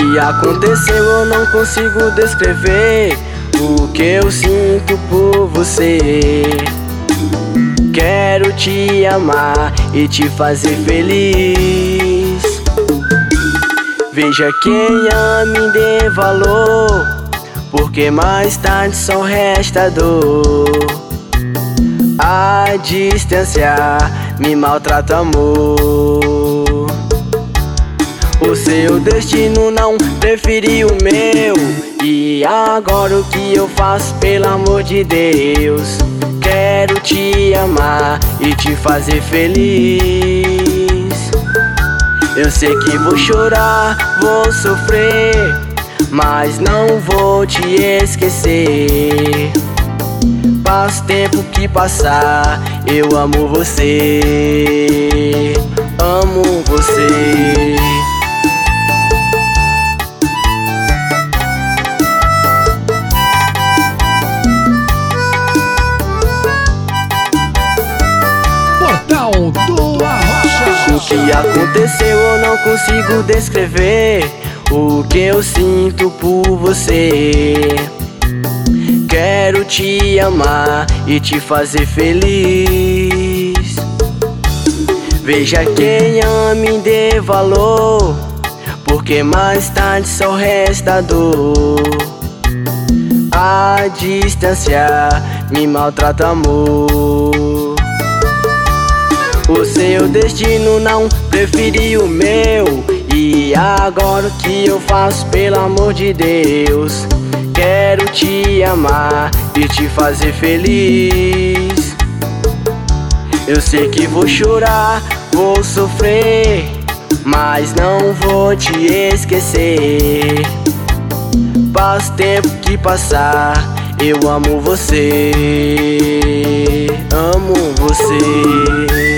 que aconteceu eu não consigo descrever o que eu sinto por você. Quero te amar e te fazer feliz. Veja quem ama e dê valor, porque mais tarde só resta dor. A distância me maltrata, amor. O seu destino não preferiu o meu. E agora o que eu faço, pelo amor de Deus? Quero te amar e te fazer feliz. Eu sei que vou chorar, vou sofrer, mas não vou te esquecer. Passo tempo que passar, eu amo você. Amo você. Portal do Arrocha. O que aconteceu eu não consigo descrever o que eu sinto por você. Quero te amar e te fazer feliz. Veja quem ama e dê valor, porque mais tarde só resta dor. A distância me maltrata, amor. O seu destino não preferiu o meu. E agora o que eu faço, pelo amor de Deus? Quero te amar e te fazer feliz. Eu sei que vou chorar, vou sofrer, mas não vou te esquecer. Passo tempo que passar, eu amo você. Amo você.